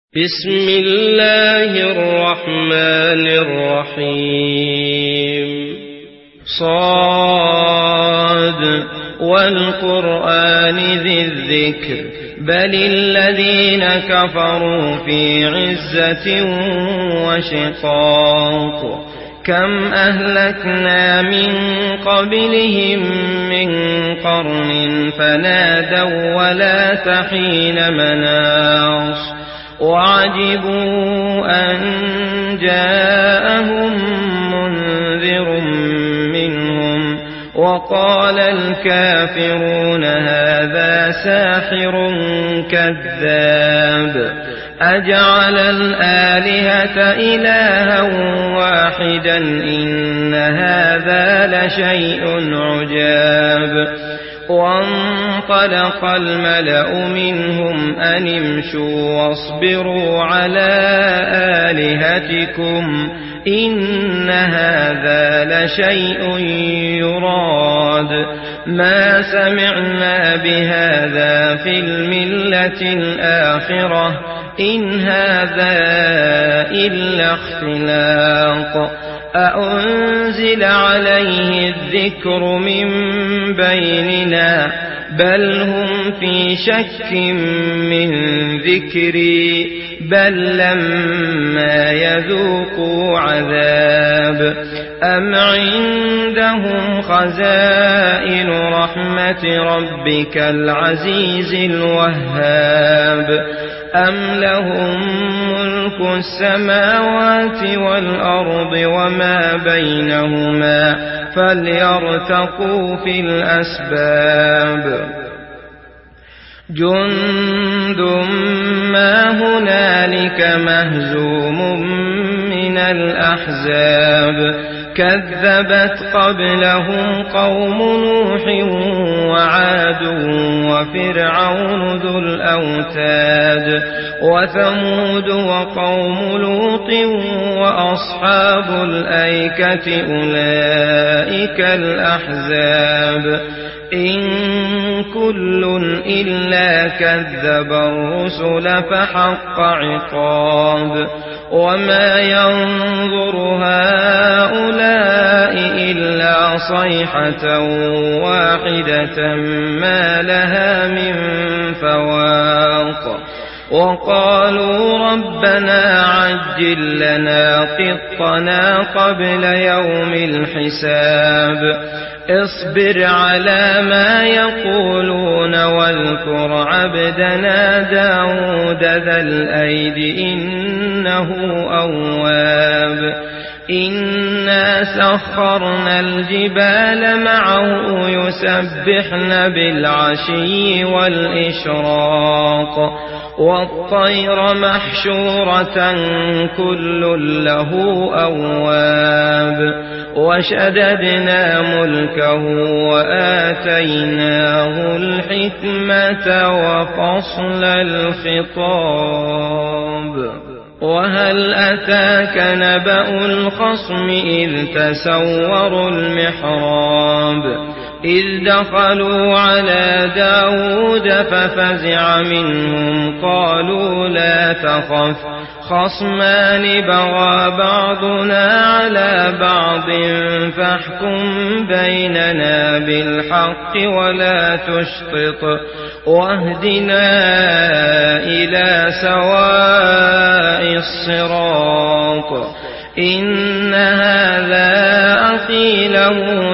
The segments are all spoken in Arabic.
بسم الله الرحمن الرحيم صاد والقرآن ذي الذكر بل الذين كفروا في عزة وشقاق كم أهلكنا من قبلهم من قرن فنادوا ولا تحين مناص وعجبوا أن جاءهم منذر منهم وقال الكافرون هذا ساحر كذاب أجعل الآلهة إلها واحدا إن هذا لشيء عجاب وانطلق الملأ منهم أن امشوا واصبروا على آلهتكم إن هذا لشيء يراد ما سمعنا بهذا في الملة الآخرة إن هذا إلا اختلاق أأنزل عليه الذكر من بيننا بل هم في شك من ذكري بل لما يذوقوا عذاب أم عندهم خزائن رحمة ربك العزيز الوهاب أم لهم ملك السماوات والأرض وما بينهما فليرتقوا في الأسباب جند ما هنالك مهزوم من الأحزاب كذبت قبلهم قوم نوح وعاد وفرعون ذو الأوتاد وثمود وقوم لوط وأصحاب الأيكة أولئك الأحزاب إن كل إلا كذب الرسل فحق عقاب وما ينظر هؤلاء إلا صيحة واحدة ما لها من فواق وقالوا ربنا عجل لنا قطنا قبل يوم الحساب اصبر على ما يقولون واذكر عبدنا داود ذا الأيد إنه أواب إنا سخرنا الجبال معه يسبحن بالعشي والإشراق والطير محشورة كل له أواب وشددنا ملكه وآتيناه الحكمة وفصل الخطاب وهل أتاك نبأ الخصم إذ تسوروا المحراب إذ دخلوا على داود ففزع منهم قالوا لا تخف خصمان بغى بعضنا على بعض فاحكم بيننا بالحق ولا تشطط واهدنا إلى سواء الصراط إن هذا أخي له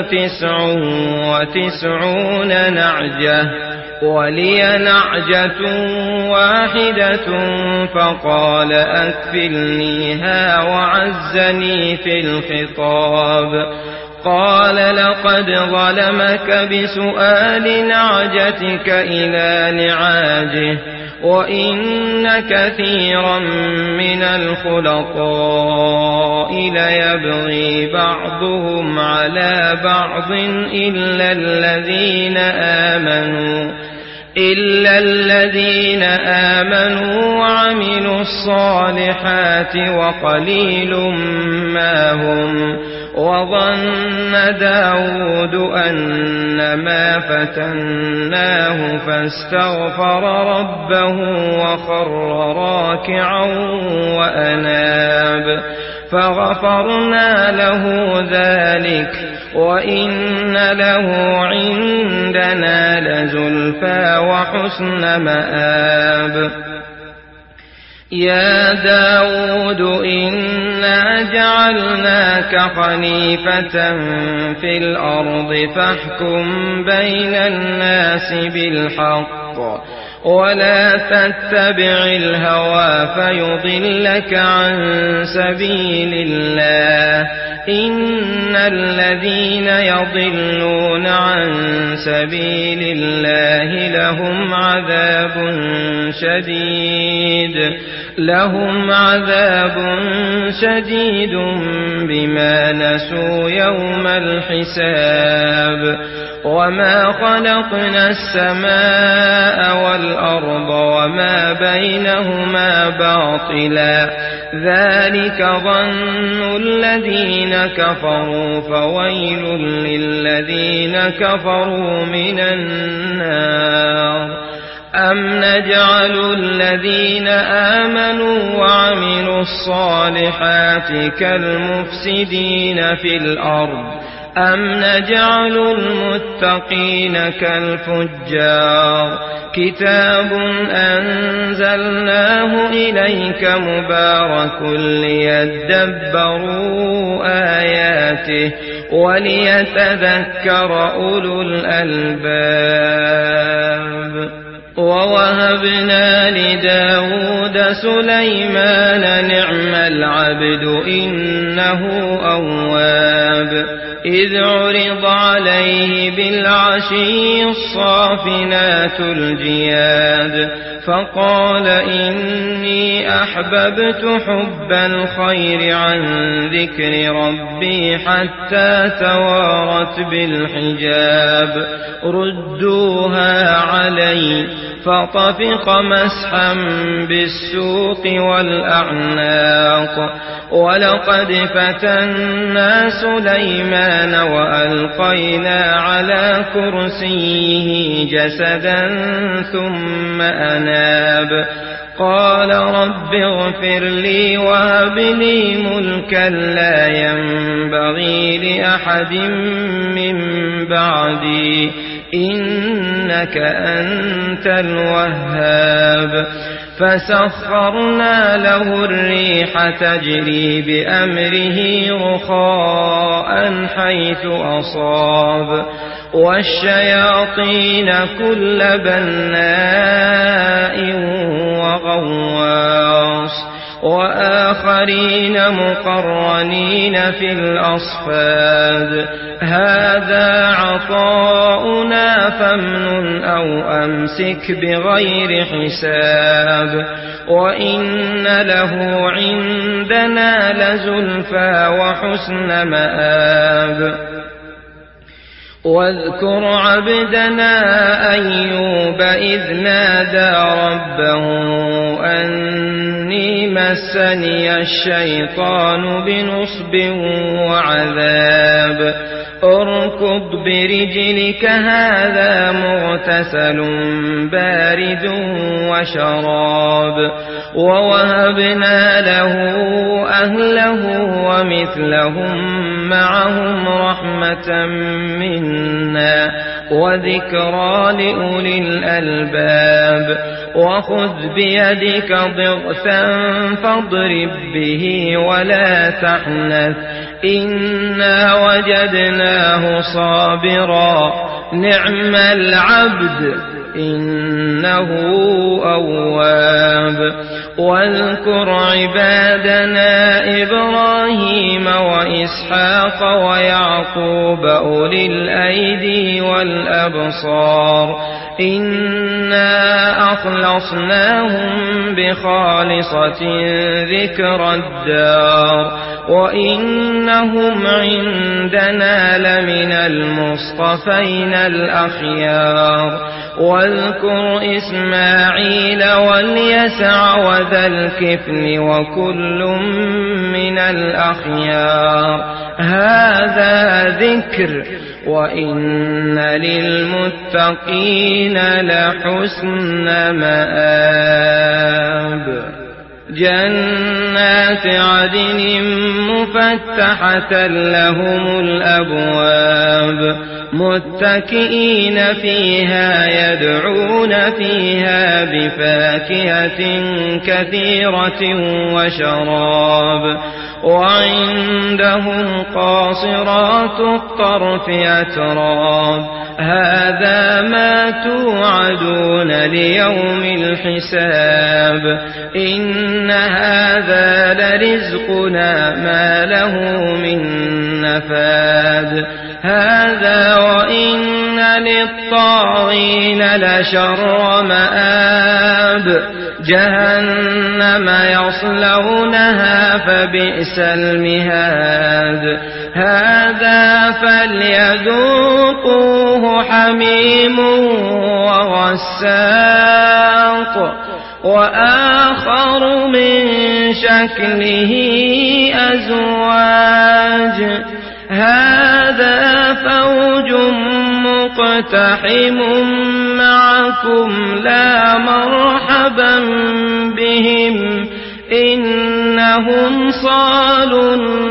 99 نعجة ولي نعجة واحدة فقال أكفلنيها وعزني في الخطاب قال لقد ظلمك بسؤال نعجتك إلى نعاجه وإن كثيرا من الخلطاء ليبغي بعضهم على بعض إلا الذين آمنوا وعملوا الصالحات وقليل ما هم وظن داود أنما فتناه فاستغفر ربه وخر راكعا وأناب فغفرنا له ذلك وإن له عندنا لزلفى وحسن مآب. يا داود إنا جعلناك خليفة في الأرض فاحكم بين الناس بالحق ولا تتبع الهوى فيضلك عن سبيل الله إن الذين يضلون عن سبيل الله لهم عذاب شديد بما نسوا يوم الحساب. وما خلقنا السماء والأرض وما بينهما باطلا ذلك ظن الذين كفروا فويل للذين كفروا من النار. أم نجعل الذين آمنوا وعملوا الصالحات كالمفسدين في الأرض أم نجعل المتقين كالفجار. كتاب أنزلناه إليك مبارك ليدبروا آياته وليتذكر أولو الألباب. ووهبنا لداود سليمان نعم العبد إنه أواب. إذ عرض عليه بالعشي الصافنات الجياد فقال إني أحببت حب الخير عن ذكر ربي حتى توارت بالحجاب ردوها علي فطفق مسحا بالسوق والأعناق. ولقد فتنا سليمان وألقينا على كرسيه جسدا ثم أناب قال رب اغفر لي وهب لي ملكا لا ينبغي لأحد من بعدي إنك أنت الوهاب. فسخرنا له الريح تجري بأمره رخاء حيث أصاب والشياطين كل بناء وغواص وآخرين مقرنين في الأصفاد. هذا عطاؤنا فامنن أو أمسك بغير حساب وإن له عندنا لزلفى وحسن مآب. واذكر عبدنا أيوب إذ نادى ربه أني مسني الشيطان بنصب وعذاب اركض برجلك هذا مغتسل بارد وشراب. ووهبنا له أهله ومثلهم معهم رحمة منا وذكرى لأولي الألباب. وخذ بيدك ضغثا فاضرب به ولا تحنث إنا وجدناه صابرا نعم العبد إنه أواب. واذكر عبادنا إبراهيم وإسحاق ويعقوب أولي الأيدي والأبصار إنا أخلصناهم بخالصة ذكر الدار وإنهم عندنا لمن المصطفين الأخيار. واذكر إسماعيل واليسع وذا الكفل وكل من الأخيار. هذا ذكر وإن للمتقين لحسن مآب. جنات عدن مفتحة لهم الأبواب متكئين فيها يدعون فيها بفاكهة كثيرة وشراب وعندهم قاصرات الطرف أتراب هذا ما توعدون ليوم الحساب إن هذا لرزقنا ما له من نفاد هذا وإن للطاغين لشر مآب جهنم يصلونها فبئس المهاد هذا فليذوقوه حميم وغساق وآخر من شكله أزواج هذا فوج مقتحم معكم لا مرحبا بهم إنهم صالوا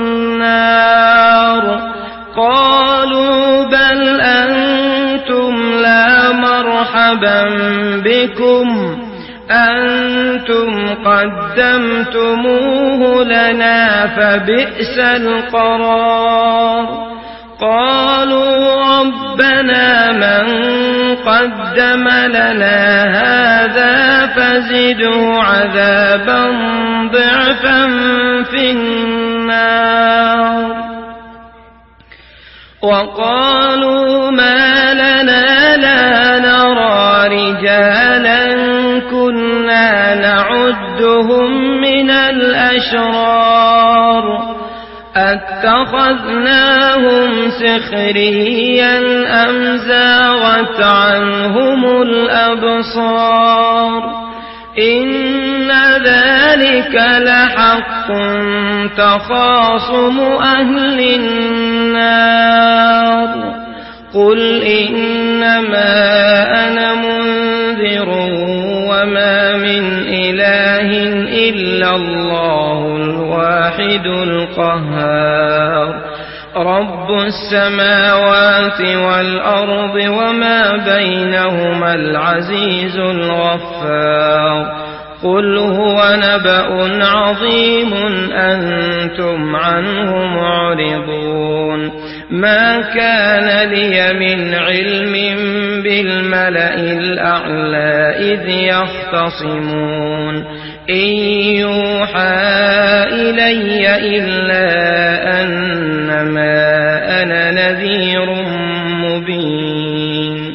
النار قالوا بل أنتم لا مرحبا بكم أنتم قدمتموه لنا فبئس القرار قالوا ربنا من قدم لنا هذا فزده عذابا ضعفا في النار وقالوا ما لنا لا نرى رجالا كنا نعدهم من الأشرار أتخذناهم سخريا أم زاغت عنهم الأبصار إن ذلك لحق تخاصم أهل النار قل إنما أنا منذر وما من إله إلا الله الواحد القهار رب السماوات والأرض وما بينهما العزيز الغفار قل هو نبأ عظيم أنتم عنه معرضون ما كان لي من علم بالملأ الأعلى إذ يختصمون إن يوحى إلي إلا أنما أنا نذير مبين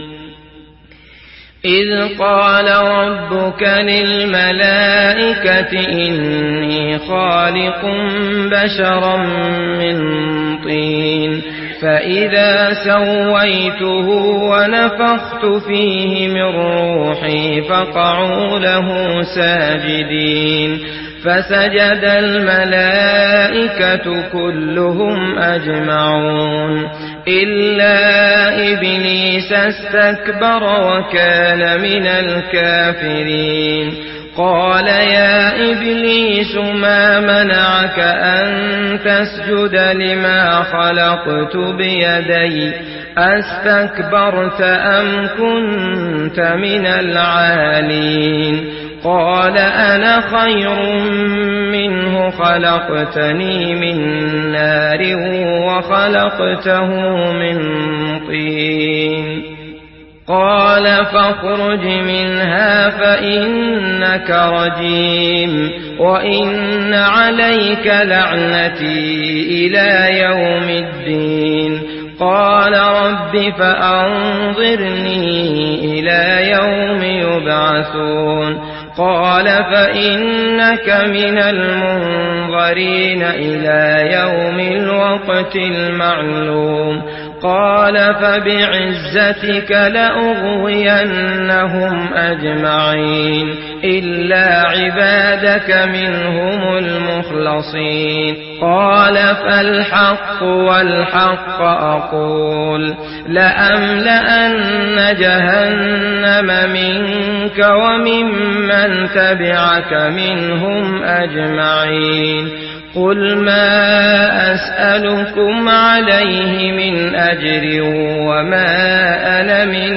إذ قال ربك للملائكة إني خالق بشرا من طين فإذا سويته ونفخت فيه من روحي فقعوا له ساجدين فسجد الملائكة كلهم أجمعون إلا إبليس استكبر وكان من الكافرين قال يا إبليس ما منعك أن تسجد لما خلقت بيدي أستكبرت أم كنت من العالين قال أنا خير منه خلقتني من نار وخلقته من طين قال فاخرج منها فإنك رجيم وإن عليك لعنتي إلى يوم الدين قال رب فأنظرني إلى يوم يبعثون قال فإنك من المنظرين إلى يوم الوقت المعلوم قال فبعزتك لأغوينهم أجمعين إلا عبادك منهم المخلصين قال فالحق والحق أقول لأملأن جهنم منك وممن تبعك منهم أجمعين قل ما أسألكم عليه من أجر وما أنا من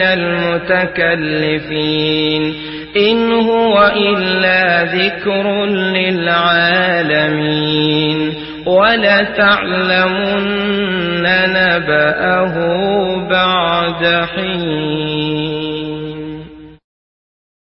المتكلفين إن هو إلا ذكر للعالمين ولتعلمن نبأه بعد حين.